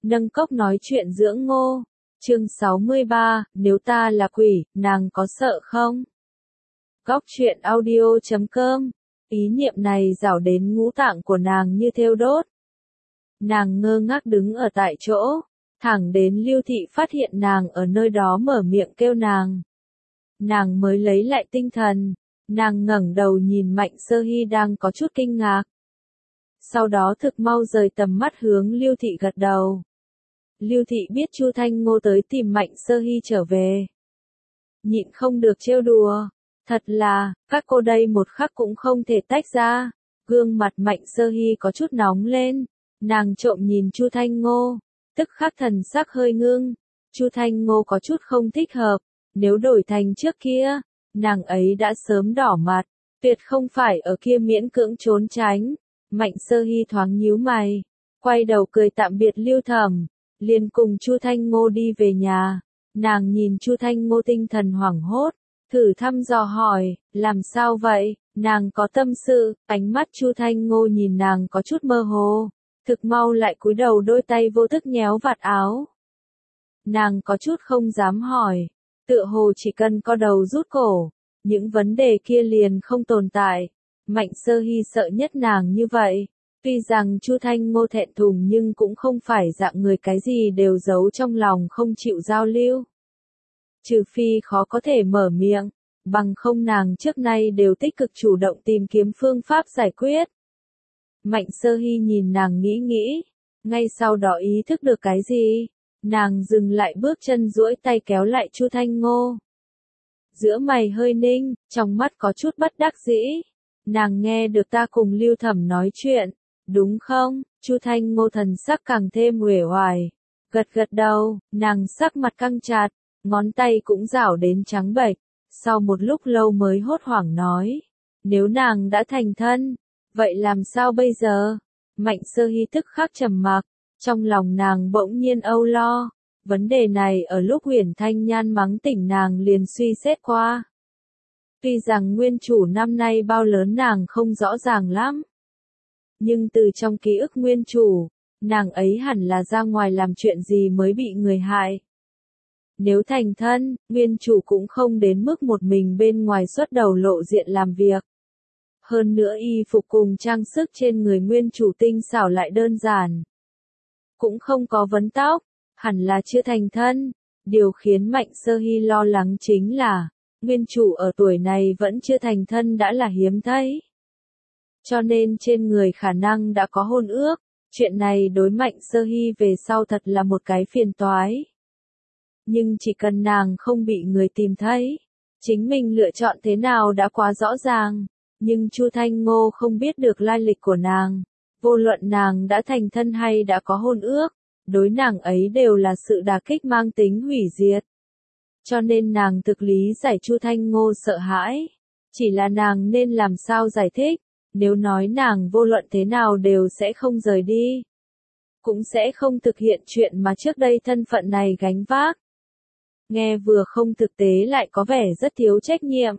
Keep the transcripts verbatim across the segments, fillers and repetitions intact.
Nâng cốc nói chuyện dưỡng ngô. Chương sáu mươi ba, nếu ta là quỷ, nàng có sợ không? Góc truyện audio chấm com. Ý niệm này rảo đến ngũ tạng của nàng như thiêu đốt. Nàng ngơ ngác đứng ở tại chỗ, thẳng đến Lưu Thị phát hiện nàng ở nơi đó mở miệng kêu nàng. Nàng mới lấy lại tinh thần, nàng ngẩng đầu nhìn Mạnh Sơ Hy đang có chút kinh ngạc. Sau đó thực mau rời tầm mắt hướng Lưu Thị gật đầu. Lưu Thị biết Chu Thanh Ngô tới tìm Mạnh Sơ Hy trở về. Nhịn không được trêu đùa. Thật là, các cô đây một khắc cũng không thể tách ra. Gương mặt Mạnh Sơ Hy có chút nóng lên. Nàng trộm nhìn Chu Thanh Ngô, tức khắc thần sắc hơi ngưng. Chu Thanh Ngô có chút không thích hợp. Nếu đổi thành trước kia, nàng ấy đã sớm đỏ mặt. Tuyệt không phải ở kia miễn cưỡng trốn tránh. Mạnh Sơ Hy thoáng nhíu mày, quay đầu cười tạm biệt Lưu Thẩm, liền cùng Chu Thanh Ngô đi về nhà. Nàng nhìn Chu Thanh Ngô tinh thần hoảng hốt, thử thăm dò hỏi, làm sao vậy? Nàng có tâm sự. Ánh mắt Chu Thanh Ngô nhìn nàng có chút mơ hồ, thực mau lại cúi đầu đôi tay vô thức nhéo vạt áo. Nàng có chút không dám hỏi, tựa hồ chỉ cần co đầu rút cổ, những vấn đề kia liền không tồn tại. Mạnh Sơ Hy sợ nhất nàng như vậy. Tuy rằng Chu Thanh Ngô thẹn thùng nhưng cũng không phải dạng người cái gì đều giấu trong lòng không chịu giao lưu. Trừ phi khó có thể mở miệng, bằng không nàng trước nay đều tích cực chủ động tìm kiếm phương pháp giải quyết. Mạnh Sơ Hy nhìn nàng nghĩ nghĩ, ngay sau đó ý thức được cái gì, nàng dừng lại bước chân duỗi tay kéo lại Chu Thanh Ngô. Giữa mày hơi ninh, trong mắt có chút bất đắc dĩ. Nàng nghe được ta cùng Lưu Thẩm nói chuyện, đúng không? Chu Thanh Ngô thần sắc càng thêm uể oải, gật gật đầu, nàng sắc mặt căng chặt, ngón tay cũng rảo đến trắng bệch. Sau một lúc lâu mới hốt hoảng nói, nếu nàng đã thành thân, vậy làm sao bây giờ? Mạnh Sơ Hy tức khắc trầm mặc, trong lòng nàng bỗng nhiên âu lo. Vấn đề này ở lúc Huyền Thanh Nhan mắng tỉnh nàng liền suy xét qua. Tuy rằng nguyên chủ năm nay bao lớn nàng không rõ ràng lắm. Nhưng từ trong ký ức nguyên chủ, nàng ấy hẳn là ra ngoài làm chuyện gì mới bị người hại. Nếu thành thân, nguyên chủ cũng không đến mức một mình bên ngoài xuất đầu lộ diện làm việc. Hơn nữa y phục cùng trang sức trên người nguyên chủ tinh xảo lại đơn giản. Cũng không có vấn tóc, hẳn là chưa thành thân. Điều khiến Mạnh Sơ Hy lo lắng chính là, nguyên chủ ở tuổi này vẫn chưa thành thân đã là hiếm thấy. Cho nên trên người khả năng đã có hôn ước, chuyện này đối Mạnh Sơ Hy về sau thật là một cái phiền toái. Nhưng chỉ cần nàng không bị người tìm thấy, chính mình lựa chọn thế nào đã quá rõ ràng. Nhưng Chu Thanh Ngô không biết được lai lịch của nàng, vô luận nàng đã thành thân hay đã có hôn ước, đối nàng ấy đều là sự đả kích mang tính hủy diệt. Cho nên nàng thực lý giải Chu Thanh Ngô sợ hãi. Chỉ là nàng nên làm sao giải thích, nếu nói nàng vô luận thế nào đều sẽ không rời đi. Cũng sẽ không thực hiện chuyện mà trước đây thân phận này gánh vác. Nghe vừa không thực tế lại có vẻ rất thiếu trách nhiệm.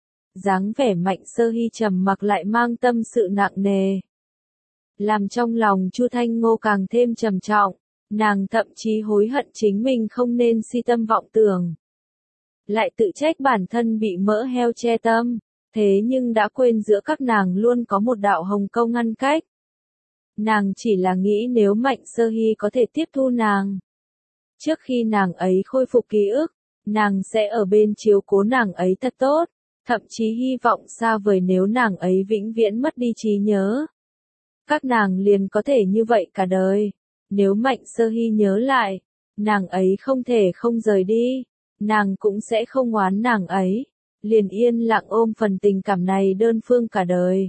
Dáng vẻ Mạnh Sơ Hy trầm mặc lại mang tâm sự nặng nề. Làm trong lòng Chu Thanh Ngô càng thêm trầm trọng, nàng thậm chí hối hận chính mình không nên si tâm vọng tưởng. Lại tự trách bản thân bị mỡ heo che tâm, thế nhưng đã quên giữa các nàng luôn có một đạo hồng câu ngăn cách. Nàng chỉ là nghĩ nếu Mạnh Sơ Hy có thể tiếp thu nàng. Trước khi nàng ấy khôi phục ký ức, nàng sẽ ở bên chiếu cố nàng ấy thật tốt, thậm chí hy vọng xa vời nếu nàng ấy vĩnh viễn mất đi trí nhớ. Các nàng liền có thể như vậy cả đời. Nếu Mạnh Sơ Hy nhớ lại, nàng ấy không thể không rời đi. Nàng cũng sẽ không oán nàng ấy, liền yên lặng ôm phần tình cảm này đơn phương cả đời.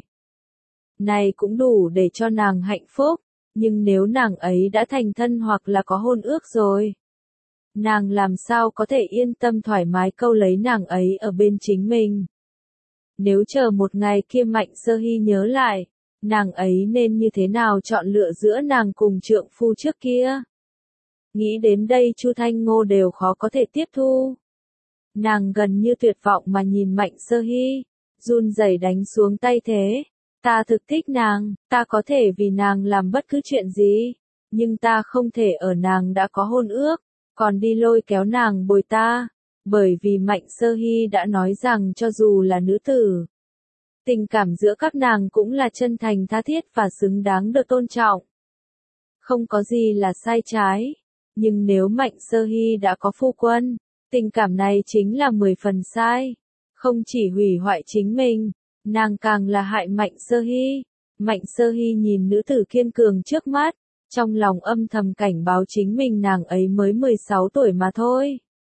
Này cũng đủ để cho nàng hạnh phúc, nhưng nếu nàng ấy đã thành thân hoặc là có hôn ước rồi, nàng làm sao có thể yên tâm thoải mái câu lấy nàng ấy ở bên chính mình. Nếu chờ một ngày kia Mạnh Sơ Hy nhớ lại, nàng ấy nên như thế nào chọn lựa giữa nàng cùng trượng phu trước kia. Nghĩ đến đây Chu Thanh Ngô đều khó có thể tiếp thu. Nàng gần như tuyệt vọng mà nhìn Mạnh Sơ Hy, run rẩy đánh xuống tay thế. Ta thực thích nàng, ta có thể vì nàng làm bất cứ chuyện gì. nhưng ta không thể ở nàng đã có hôn ước, còn đi lôi kéo nàng bồi ta, bởi vì Mạnh Sơ Hy đã nói rằng cho dù là nữ tử, tình cảm giữa các nàng cũng là chân thành tha thiết và xứng đáng được tôn trọng. Không có gì là sai trái, nhưng nếu Mạnh Sơ Hy đã có phu quân, tình cảm này chính là mười phần sai, không chỉ hủy hoại chính mình, nàng càng là hại Mạnh Sơ Hy. Mạnh Sơ Hy nhìn nữ tử kiên cường trước mắt, trong lòng âm thầm cảnh báo chính mình nàng ấy mới mười sáu tuổi mà thôi.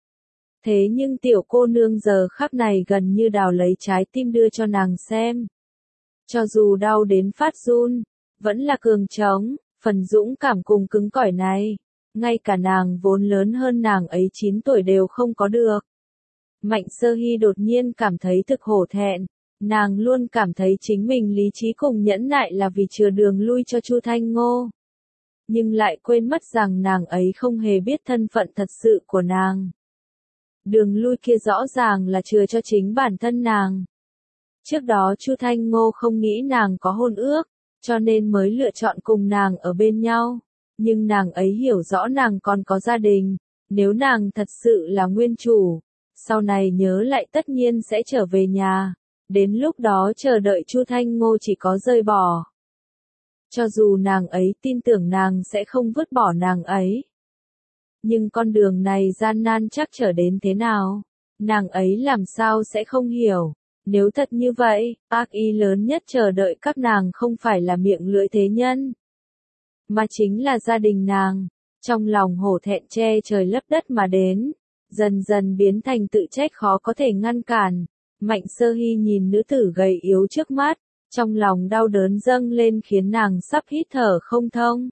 Thế nhưng tiểu cô nương giờ khắc này gần như đào lấy trái tim đưa cho nàng xem. Cho dù đau đến phát run, vẫn là cường trống, phần dũng cảm cùng cứng cỏi này, ngay cả nàng vốn lớn hơn nàng ấy chín tuổi đều không có được. Mạnh Sơ Hy đột nhiên cảm thấy thực hổ thẹn, nàng luôn cảm thấy chính mình lý trí cùng nhẫn nại là vì chừa đường lui cho Chu Thanh Ngô. Nhưng lại quên mất rằng nàng ấy không hề biết thân phận thật sự của nàng. Đường lui kia rõ ràng là chừa cho chính bản thân nàng. Trước đó Chu Thanh Ngô không nghĩ nàng có hôn ước, cho nên mới lựa chọn cùng nàng ở bên nhau. Nhưng nàng ấy hiểu rõ nàng còn có gia đình, nếu nàng thật sự là nguyên chủ, sau này nhớ lại tất nhiên sẽ trở về nhà. Đến lúc đó chờ đợi Chu Thanh Ngô chỉ có rời bỏ. Cho dù nàng ấy tin tưởng nàng sẽ không vứt bỏ nàng ấy. Nhưng con đường này gian nan chắc trở đến thế nào, nàng ấy làm sao sẽ không hiểu. Nếu thật như vậy, ác ý lớn nhất chờ đợi các nàng không phải là miệng lưỡi thế nhân, mà chính là gia đình nàng. Trong lòng hổ thẹn che trời lấp đất mà đến, dần dần biến thành tự trách khó có thể ngăn cản. Mạnh Sơ Hy nhìn nữ tử gầy yếu trước mắt, trong lòng đau đớn dâng lên khiến nàng sắp hít thở không thông.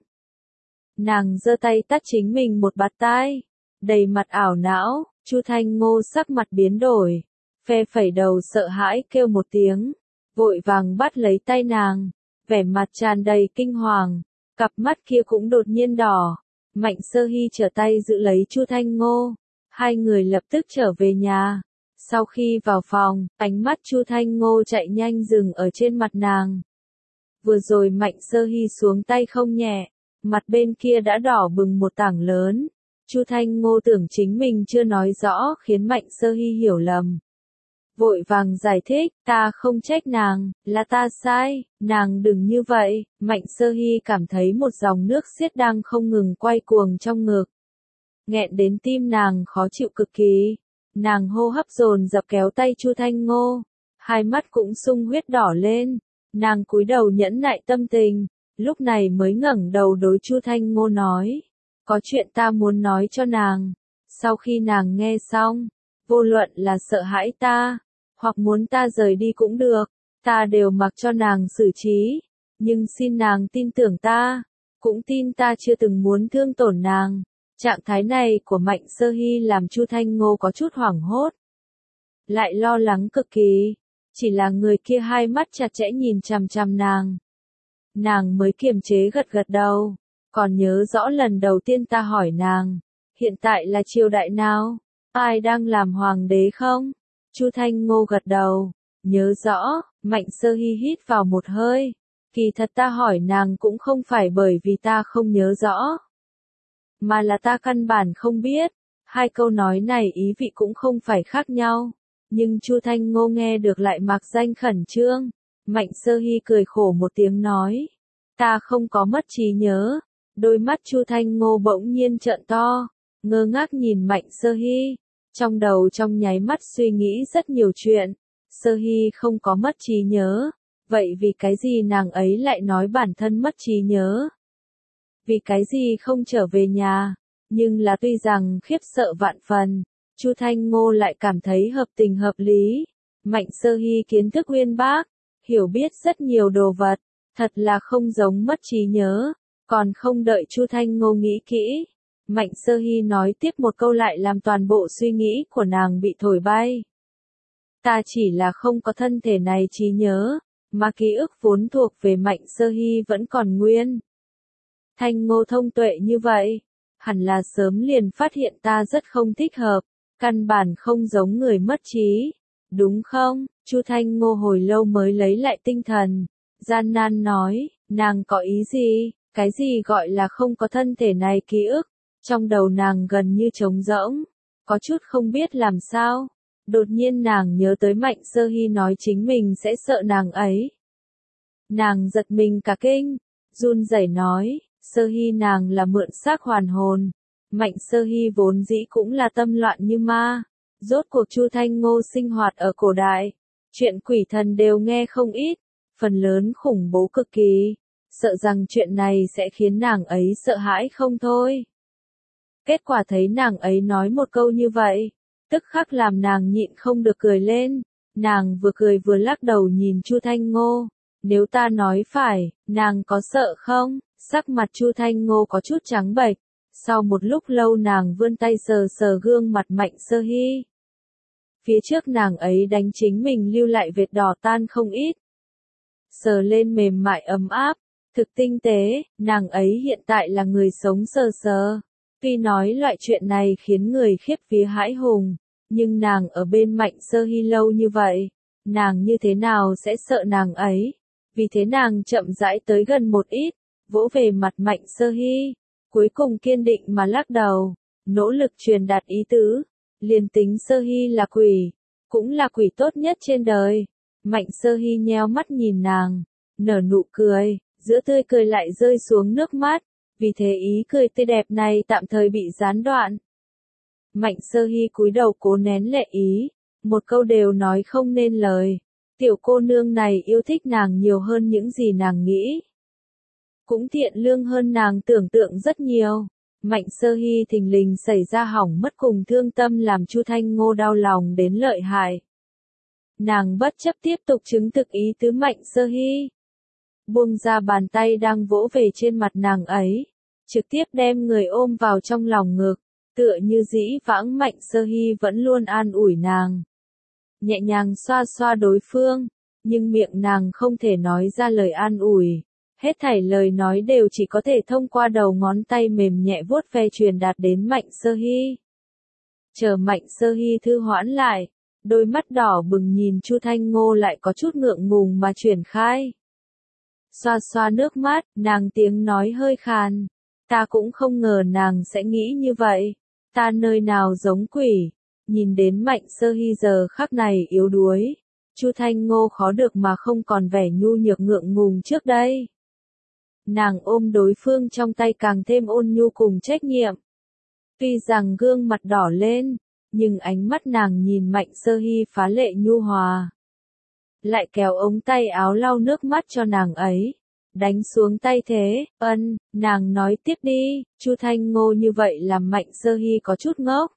Nàng giơ tay tát chính mình một bạt tai, đầy mặt ảo não. Chu Thanh Ngô sắc mặt biến đổi, phe phẩy đầu sợ hãi kêu một tiếng, vội vàng bắt lấy tay nàng, vẻ mặt tràn đầy kinh hoàng, cặp mắt kia cũng đột nhiên đỏ. Mạnh Sơ Hy trở tay giữ lấy Chu Thanh Ngô, hai người lập tức trở về nhà. Sau khi vào phòng, ánh mắt Chu Thanh Ngô chạy nhanh dừng ở trên mặt nàng. Vừa rồi Mạnh Sơ Hy xuống tay không nhẹ, mặt bên kia đã đỏ bừng một tảng lớn. Chu Thanh Ngô tưởng chính mình chưa nói rõ khiến Mạnh Sơ Hy hiểu lầm. Vội vàng giải thích, ta không trách nàng, là ta sai, nàng đừng như vậy. Mạnh Sơ Hy cảm thấy một dòng nước xiết đang không ngừng quay cuồng trong ngực. Nghẹn đến tim nàng khó chịu cực kỳ. Nàng hô hấp dồn dập kéo tay Chu Thanh Ngô, hai mắt cũng sung huyết đỏ lên. Nàng cúi đầu nhẫn nại tâm tình, lúc này mới ngẩng đầu đối Chu Thanh Ngô nói, có chuyện ta muốn nói cho nàng. Sau khi nàng nghe xong, vô luận là sợ hãi ta, hoặc muốn ta rời đi cũng được, ta đều mặc cho nàng xử trí, nhưng xin nàng tin tưởng ta, cũng tin ta chưa từng muốn thương tổn nàng. Trạng thái này của Mạnh Sơ Hy làm Chu Thanh Ngô có chút hoảng hốt, lại lo lắng cực kỳ, chỉ là người kia hai mắt chặt chẽ nhìn chằm chằm nàng. Nàng mới kiềm chế gật gật đầu, còn nhớ rõ lần đầu tiên ta hỏi nàng, hiện tại là triều đại nào, ai đang làm hoàng đế không? Chu Thanh Ngô gật đầu, nhớ rõ. Mạnh Sơ Hy hít vào một hơi, kỳ thật ta hỏi nàng cũng không phải bởi vì ta không nhớ rõ, mà là ta căn bản không biết. Hai câu nói này ý vị cũng không phải khác nhau, nhưng Chu Thanh Ngô nghe được lại mạc danh khẩn trương. Mạnh Sơ Hy cười khổ một tiếng nói, ta không có mất trí nhớ. Đôi mắt Chu Thanh Ngô bỗng nhiên trợn to, ngơ ngác nhìn Mạnh Sơ Hy, trong đầu trong nháy mắt suy nghĩ rất nhiều chuyện. Sơ Hy không có mất trí nhớ, vậy vì cái gì nàng ấy lại nói bản thân mất trí nhớ? Vì cái gì không trở về nhà? Nhưng là tuy rằng khiếp sợ vạn phần, Chu Thanh Ngô lại cảm thấy hợp tình hợp lý. Mạnh Sơ Hy kiến thức uyên bác, hiểu biết rất nhiều đồ vật, thật là không giống mất trí nhớ. Còn không đợi Chu Thanh Ngô nghĩ kỹ, Mạnh Sơ Hy nói tiếp một câu lại làm toàn bộ suy nghĩ của nàng bị thổi bay. Ta chỉ là không có thân thể này trí nhớ, mà ký ức vốn thuộc về Mạnh Sơ Hy vẫn còn nguyên. Thanh Ngô thông tuệ như vậy, hẳn là sớm liền phát hiện ta rất không thích hợp, căn bản không giống người mất trí, đúng không? Chu Thanh Ngô hồi lâu mới lấy lại tinh thần, gian nan nói, nàng có ý gì? Cái gì gọi là không có thân thể này ký ức, trong đầu nàng gần như trống rỗng, có chút không biết làm sao. Đột nhiên nàng nhớ tới Mạnh Sơ Hy nói chính mình sẽ sợ nàng ấy. Nàng giật mình cả kinh, run rẩy nói, Sơ Hy nàng là mượn xác hoàn hồn. Mạnh Sơ Hy vốn dĩ cũng là tâm loạn như ma. Rốt cuộc Chu Thanh Ngô sinh hoạt ở cổ đại, chuyện quỷ thần đều nghe không ít, phần lớn khủng bố cực kỳ, sợ rằng chuyện này sẽ khiến nàng ấy sợ hãi không thôi. Kết quả thấy nàng ấy nói một câu như vậy, tức khắc làm nàng nhịn không được cười lên, nàng vừa cười vừa lắc đầu nhìn Chu Thanh Ngô, nếu ta nói phải, nàng có sợ không? Sắc mặt Chu Thanh Ngô có chút trắng bệch, sau một lúc lâu nàng vươn tay sờ sờ gương mặt Mạnh Sơ Hy. Phía trước nàng ấy đánh chính mình lưu lại vệt đỏ tan không ít. Sờ lên mềm mại ấm áp, thực tinh tế, nàng ấy hiện tại là người sống sờ sờ. Tuy nói loại chuyện này khiến người khiếp vía hãi hùng, nhưng nàng ở bên Mạnh Sơ Hy lâu như vậy, nàng như thế nào sẽ sợ nàng ấy? Vì thế nàng chậm rãi tới gần một ít, vỗ về mặt Mạnh Sơ Hy, cuối cùng kiên định mà lắc đầu, nỗ lực truyền đạt ý tứ, liền tính Sơ Hy là quỷ, cũng là quỷ tốt nhất trên đời. Mạnh Sơ Hy nheo mắt nhìn nàng, nở nụ cười, giữa tươi cười lại rơi xuống nước mắt, vì thế ý cười tươi đẹp này tạm thời bị gián đoạn. Mạnh Sơ Hy cúi đầu cố nén lệ ý, một câu đều nói không nên lời. Tiểu cô nương này yêu thích nàng nhiều hơn những gì nàng nghĩ. Cũng thiện lương hơn nàng tưởng tượng rất nhiều. Mạnh Sơ Hy thình lình xảy ra hỏng mất cùng thương tâm làm Chu Thanh Ngô đau lòng đến lợi hại. Nàng bất chấp tiếp tục chứng thực ý tứ Mạnh Sơ Hy. Buông ra bàn tay đang vỗ về trên mặt nàng ấy, trực tiếp đem người ôm vào trong lòng ngực, tựa như dĩ vãng Mạnh Sơ Hy vẫn luôn an ủi nàng. Nhẹ nhàng xoa xoa đối phương, nhưng miệng nàng không thể nói ra lời an ủi. Hết thảy lời nói đều chỉ có thể thông qua đầu ngón tay mềm nhẹ vuốt ve truyền đạt đến Mạnh Sơ Hy. Chờ Mạnh Sơ Hy thư hoãn lại, đôi mắt đỏ bừng nhìn Chu Thanh Ngô lại có chút ngượng ngùng mà chuyển khai. Xoa xoa nước mắt, nàng tiếng nói hơi khàn. Ta cũng không ngờ nàng sẽ nghĩ như vậy. Ta nơi nào giống quỷ. Nhìn đến Mạnh Sơ Hy giờ khắc này yếu đuối, Chu Thanh Ngô khó được mà không còn vẻ nhu nhược ngượng ngùng trước đây. Nàng ôm đối phương trong tay càng thêm ôn nhu cùng trách nhiệm. Tuy rằng gương mặt đỏ lên, nhưng ánh mắt nàng nhìn Mạnh Sơ Hy phá lệ nhu hòa. Lại kéo ống tay áo lau nước mắt cho nàng ấy. Đánh xuống tay thế, ân, nàng nói tiếp đi, Chu Thanh Ngô như vậy làm Mạnh Sơ Hy có chút ngốc.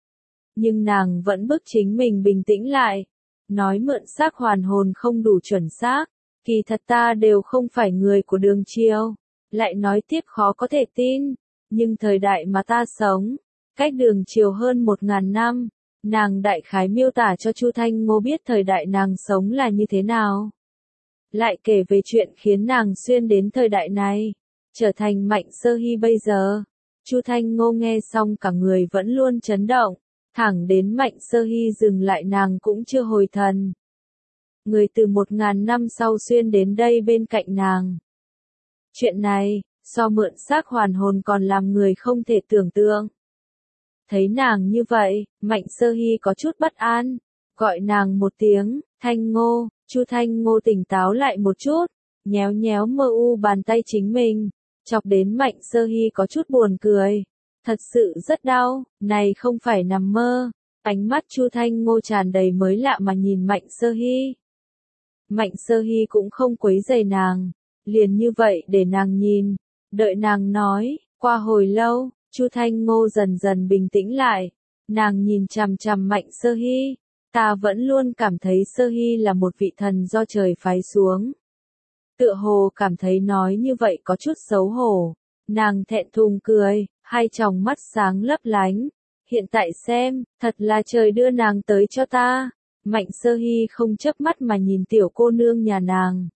Nhưng nàng vẫn bức chính mình bình tĩnh lại. Nói mượn xác hoàn hồn không đủ chuẩn xác, kỳ thật ta đều không phải người của Đường Triều. Lại nói tiếp khó có thể tin, nhưng thời đại mà ta sống, cách Đường Triều hơn một ngàn năm, nàng đại khái miêu tả cho Chu Thanh Ngô biết thời đại nàng sống là như thế nào. Lại kể về chuyện khiến nàng xuyên đến thời đại này, trở thành Mạnh Sơ Hy bây giờ. Chu Thanh Ngô nghe xong cả người vẫn luôn chấn động, thẳng đến Mạnh Sơ Hy dừng lại nàng cũng chưa hồi thần. Người từ một ngàn năm sau xuyên đến đây bên cạnh nàng. Chuyện này, so mượn xác hoàn hồn còn làm người không thể tưởng tượng. Thấy nàng như vậy, Mạnh Sơ Hy có chút bất an, gọi nàng một tiếng, Thanh Ngô. Chu Thanh Ngô tỉnh táo lại một chút, nhéo nhéo mơ u bàn tay chính mình, chọc đến Mạnh Sơ Hy có chút buồn cười. Thật sự rất đau, này không phải nằm mơ. Ánh mắt Chu Thanh Ngô tràn đầy mới lạ mà nhìn Mạnh Sơ Hy. Mạnh Sơ Hy cũng không quấy rầy nàng, liền như vậy để nàng nhìn, đợi nàng nói. Qua hồi lâu, Chu Thanh Ngô dần dần bình tĩnh lại, nàng nhìn chằm chằm Mạnh Sơ Hy. Ta vẫn luôn cảm thấy Sơ Hy là một vị thần do trời phái xuống. Tựa hồ cảm thấy nói như vậy có chút xấu hổ. Nàng thẹn thùng cười, hai tròng mắt sáng lấp lánh. Hiện tại xem, thật là trời đưa nàng tới cho ta. Mạnh Sơ Hy không chớp mắt mà nhìn tiểu cô nương nhà nàng.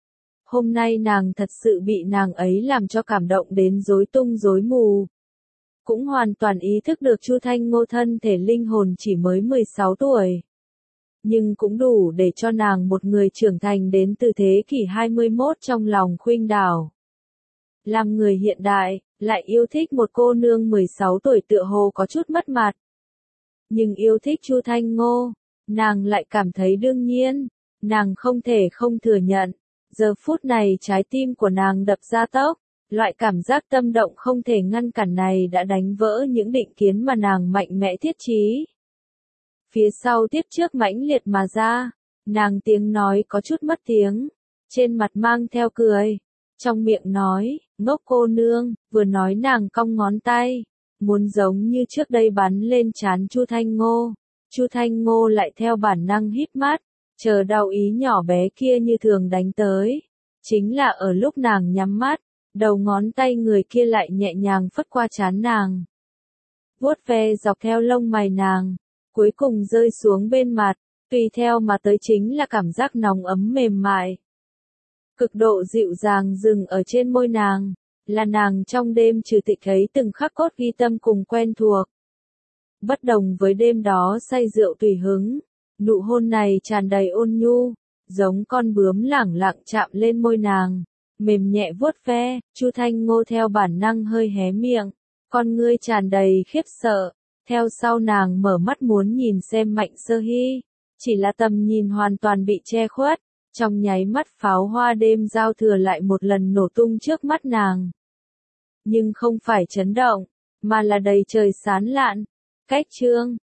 Hôm nay nàng thật sự bị nàng ấy làm cho cảm động đến rối tung rối mù. Cũng hoàn toàn ý thức được Chu Thanh Ngô thân thể linh hồn chỉ mới mười sáu tuổi. Nhưng cũng đủ để cho nàng một người trưởng thành đến từ thế kỷ hai mươi mốt trong lòng khuynh đảo. Làm người hiện đại, lại yêu thích một cô nương mười sáu tuổi tựa hồ có chút mất mặt. Nhưng yêu thích Chu Thanh Ngô, nàng lại cảm thấy đương nhiên, nàng không thể không thừa nhận. Giờ phút này trái tim của nàng đập ra tốc, loại cảm giác tâm động không thể ngăn cản này đã đánh vỡ những định kiến mà nàng mạnh mẽ thiết trí. Phía sau tiếp trước mãnh liệt mà ra, nàng tiếng nói có chút mất tiếng, trên mặt mang theo cười, trong miệng nói, ngốc cô nương, vừa nói nàng cong ngón tay, muốn giống như trước đây bắn lên trán Chu Thanh Ngô. Chu Thanh Ngô lại theo bản năng híp mắt, chờ đau ý nhỏ bé kia như thường đánh tới. Chính là ở lúc nàng nhắm mắt, đầu ngón tay người kia lại nhẹ nhàng phất qua trán nàng. Vuốt ve dọc theo lông mày nàng, cuối cùng rơi xuống bên mặt, tùy theo mà tới chính là cảm giác nóng ấm mềm mại. Cực độ dịu dàng dừng ở trên môi nàng, là nàng trong đêm trừ tịch ấy từng khắc cốt ghi tâm cùng quen thuộc. Bất đồng với đêm đó say rượu tùy hứng, nụ hôn này tràn đầy ôn nhu, giống con bướm lẳng lặng chạm lên môi nàng, mềm nhẹ vuốt ve. Chu Thanh Ngô theo bản năng hơi hé miệng, con ngươi tràn đầy khiếp sợ, theo sau nàng mở mắt muốn nhìn xem Mạnh Sơ Hy, chỉ là tầm nhìn hoàn toàn bị che khuất, trong nháy mắt pháo hoa đêm giao thừa lại một lần nổ tung trước mắt nàng. Nhưng không phải chấn động, mà là đầy trời sán lạn. Cách chương